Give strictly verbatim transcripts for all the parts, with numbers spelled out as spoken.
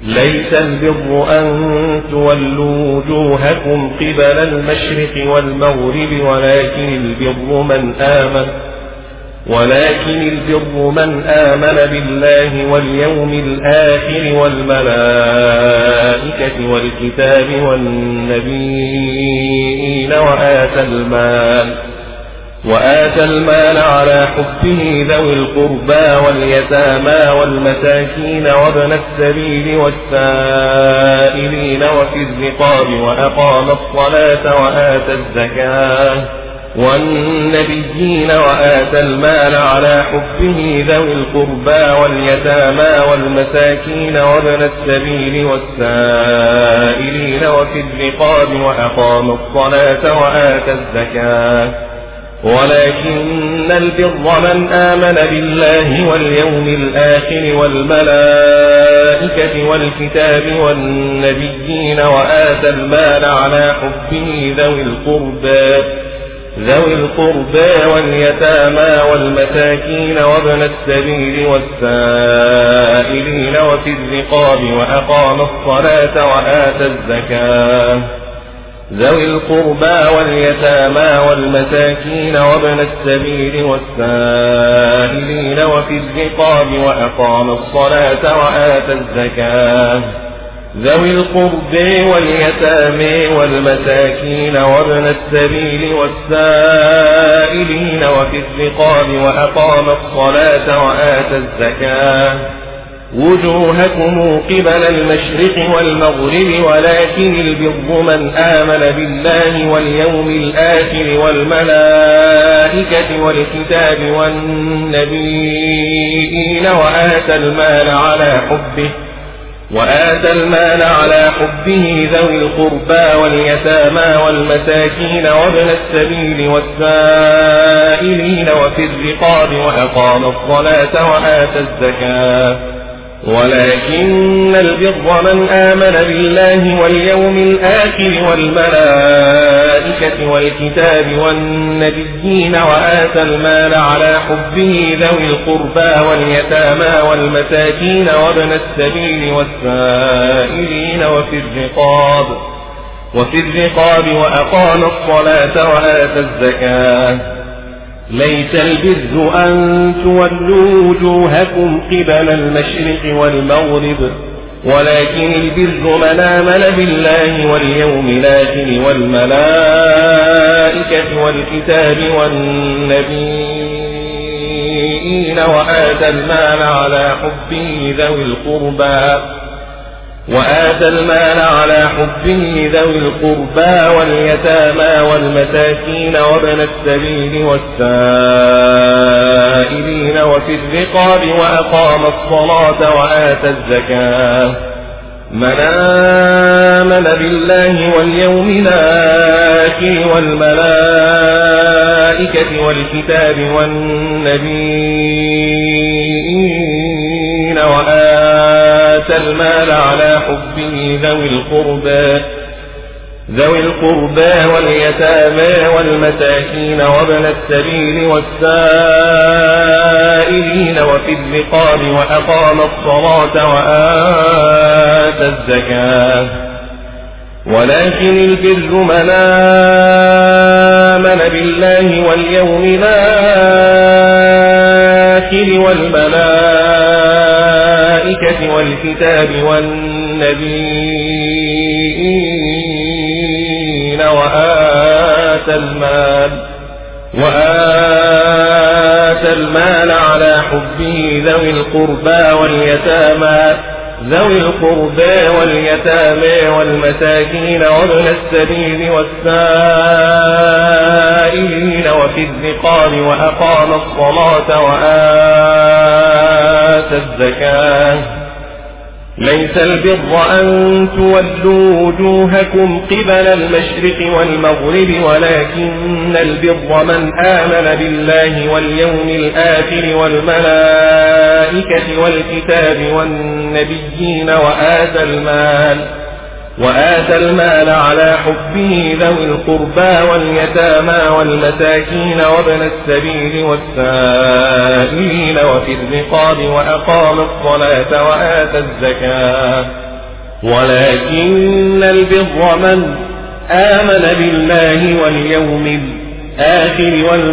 ليس البر أن تولوا وجوهكم قبل المشرق والمغرب ولكن البر من آمن ولكن البر من آمن بالله واليوم الآخر والملائكة والكتاب والنبيين وآتى المال وآتى المال على حبه ذوي القربى واليتامى والمساكين وابن السبيل والسائلين وفي الرقاب وأقام الصلاة وآتى الزكاة والنبيين وآتى المال على حبه ذوي القربى واليتامى والمساكين وابن السبيل والسائلين وفي الرقاب وأقام الصلاة وآتى الزكاة ولكن البر من آمن بالله واليوم الآخر والملائكة والكتاب والنبيين وآتى المال على حبه ذوي القربى ذوي القربى واليتامى والمساكين وابن السبيل والسائلين وفي الرقاب وأقام الصلاة وآتى الزكاة ذوي القربى واليتامى والمساكين وابن السبيل والسائلين وفي الرقاب وأقام الصلاة وآتى الزكاة ذوي القربى واليتامى والمساكين وابن السبيل والسائلين وفي الرقاب وأقام الصلاة وآتى الزكاة وجوهكم قبل المشرق والمغرب ولكن البر من آمن بالله واليوم الآخر والملائكة والكتاب والنبيين وآتى المال على حبه وآتى المال على حبه ذوي القربى واليتامى والمساكين وابن السبيل والسائلين وفي الرقاب وأقام الصلاة وآتى الزكاة ولكن البر من آمن بالله واليوم الآخر والملائكة والكتاب والنبيين وآتى المال على حبه ذوي القربى واليتامى والمساكين وابن السبيل والسائلين وفي الرقاب وفي الرقاب وأقام الصلاة وآتى الزكاة ليس البر أن تولوا وجوهكم قبل المشرق والمغرب ولكن البر من آمن بالله واليوم الآخر والملائكة والكتاب والنبيين وآتى المال على حبه ذوي القربى وآتى المال على حبه ذوي القربى واليتامى والمساكين وابن السبيل والسائلين وفي الرقاب وأقام الصلاة وآتى الزكاة من آمن بالله واليوم الآخر والملائكة والكتاب والنبيين وآتى المال على حبه ذوي القربى ذوي القربى واليتامى والمساكين وابن السبيل والسائلين وفي الرقاب وأقام الصلاة وآتى الزكاة ولكن البر من آمن بالله واليوم الآخر والملائكة والكتاب والنبيين وآتى المال وآتى المال على حبه ذوي القربى واليتامى ذوي القربى واليتامى والمساكين وابن السبيل والسائلين وفي الرقاب وأقام الصلاة وآتى الزكاة ليس البر أن تولوا وجوهكم قبل المشرق والمغرب ولكن البر من آمن بالله واليوم الآخر والملائكة والكتاب والنبيين وآتى المال وآتى المال على حبه ذوي القربى واليتامى والمساكين وابن السبيل والسائلين وفي الرقاب وأقام الصلاة وآتى الزكاة ولكن البر من آمن بالله واليوم الآخر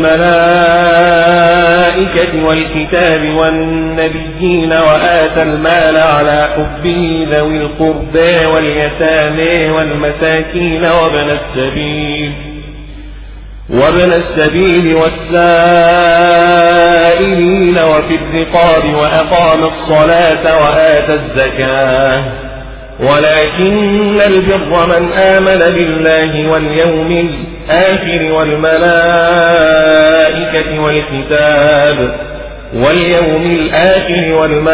والملائكة والكتاب والنبيين وآتى المال على حبه ذوي القربى واليتامى والمساكين وابن السبيل وابن السبيل والسائلين وفي الرقاب وأقام الصلاة وآتى الزكاة. ولكن البر من آمن بالله واليوم الآخر والملائكة والكتاب واليوم الآخر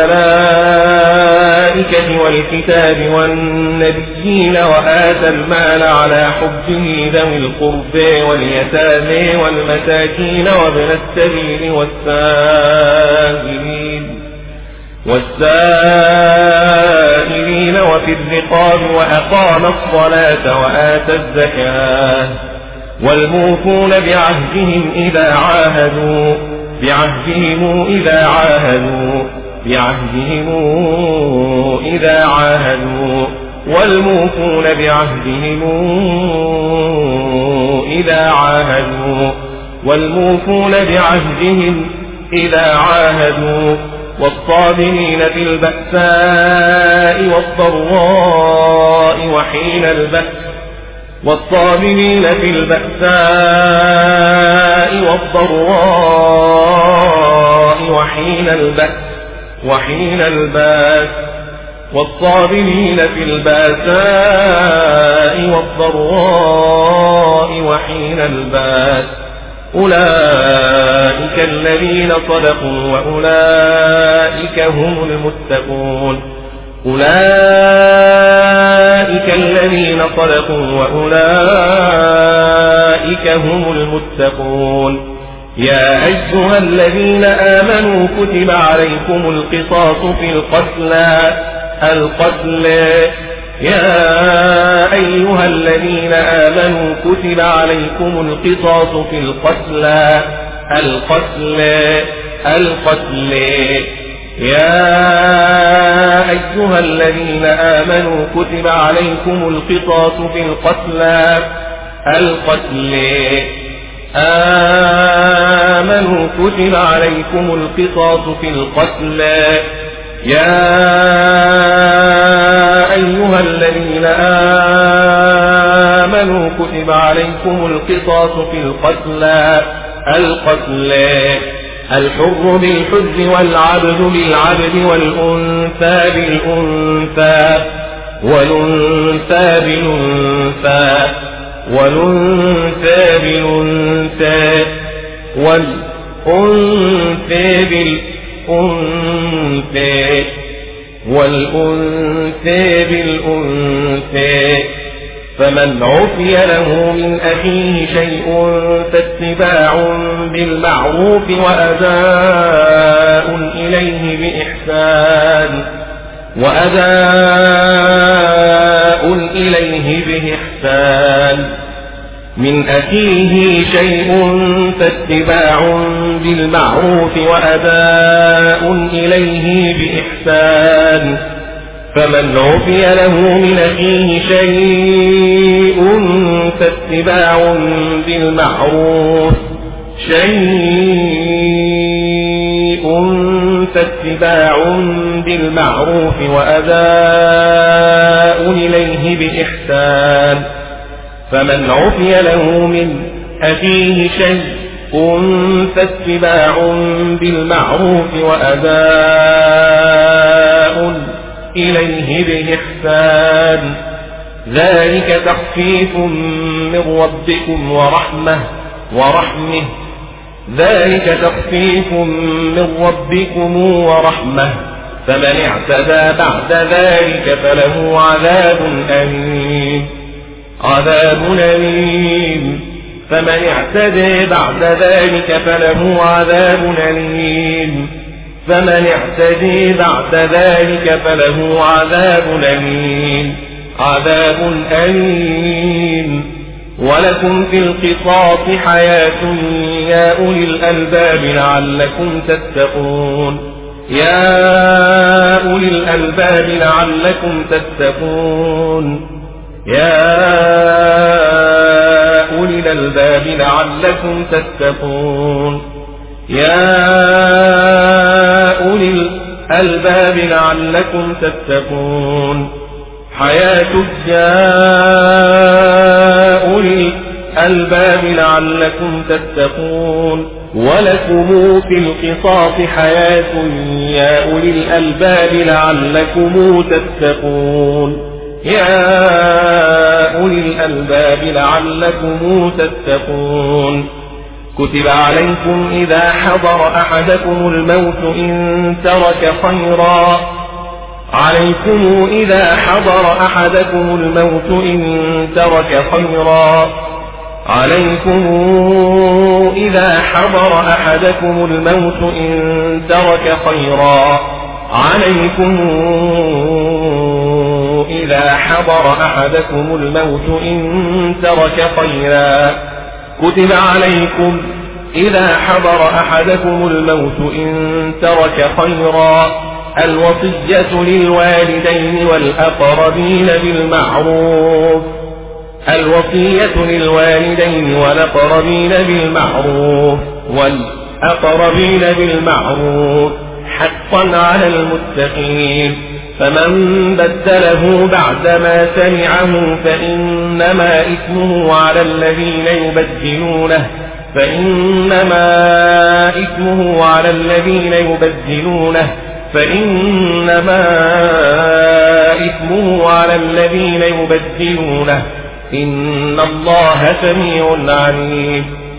والملائكة والكتاب والنبيين وآتى المال على حبه ذوي القربى واليتامى والمساكين وابن السبيل والسائلين والسائلين وفي الرقاب وأقام الصلاة وآتى الزكاة. والموفون بعهدهم إذا عاهدوا بعهدهم إذا عاهدوا بعهدهم إذا عاهدوا والموفون بعهدهم إذا عاهدوا والموفون بعهدهم إذا عاهدوا والصابرين في البأساء والضراء وحين البأس والصابرين في البأساء والضراء وحين البأس وحين البأس والصابرين في البأساء والضراء وحين البأس. أولئك الذين صدقوا وأولئك هم المتقون. أولئك الذين صدقوا وأولئك هم المتقون. يا أيها الذين آمنوا كتب عليكم القصاص في القتلى القتل يا أيها الذين آمنوا كتب عليكم القصاص في القتلى القتل القتل يا أيها الذين آمنوا كتب عليكم القصاص في القتلى القتل آمنوا كتب عليكم القصاص في القتلى يا أيها الذين آمنوا كتب عليكم القصاص في القتلى القتل الحر بالحر والعبد بالعبد والأنثى بالأنثى والأنثى بالأنثى والأنثى بالأنثى والأنثى بالأنثى والأنثى بالأنثى. فمن عفي له من أخيه شيء فاتباع بالمعروف وأداء إليه بإحسان وأداء إليه بإحسان من أخيه شيء فاتباع بالمعروف وأداء إليه بإحسان. فمن عفي له من أخيه شيء فاتباع بالمعروف شيء فاتباع بالمعروف وأداء إليه بإحسان. فمن عفي له من أخيه شيء فاتباع بالمعروف وأداء إليه بإحسان ذلك تخفيف من ربكم ورحمة ورحمة ذلك تخفيف من ربكم ورحمة. فمن اعتدى بعد ذلك فله عذاب أليم عذاب أليم فمن اعتدى بعد ذلك فله عذاب أليم فمن اعتدى بعد ذلك فله عذاب أليم عذاب أليم. ولكم في القصاص حياة يا أولي الألباب لعلكم تتقون. يا أولي الألباب لعلكم تتقون يا أولي الألباب لعلكم تتقون يا أولي الألباب لعلكم تتقون حياة الجاء أولي الألباب لعلكم تتقون ولكم في القصاص حياة يا أولي الألباب لعلكم تتقون يا أولي الألباب لعلكم تتقون كتب عليكم إذا حضر أحدكم الموت إن ترك خيرا عليكم إذا حضر أحدكم الموت إن ترك خيرا عليكم إذا حضر أحدكم الموت إن ترك خيرا عليكم إذا حضر أحدكم الموت إن ترك خيرا كتب عليكم إذا حضر أحدكم الموت إن ترك خيرا الوصية للوالدين والأقربين بالمعروف الوصية للوالدين والأقربين بالمعروف والأقربين بالمعروف حقا على المتقين فمن بدله بعدما سمعه فإنما إثمه على الذين يبدلونه فإنما إثمه على الذين يبدلونه فإنما إثمه على الذين يبدلونه إن الله سميع عليم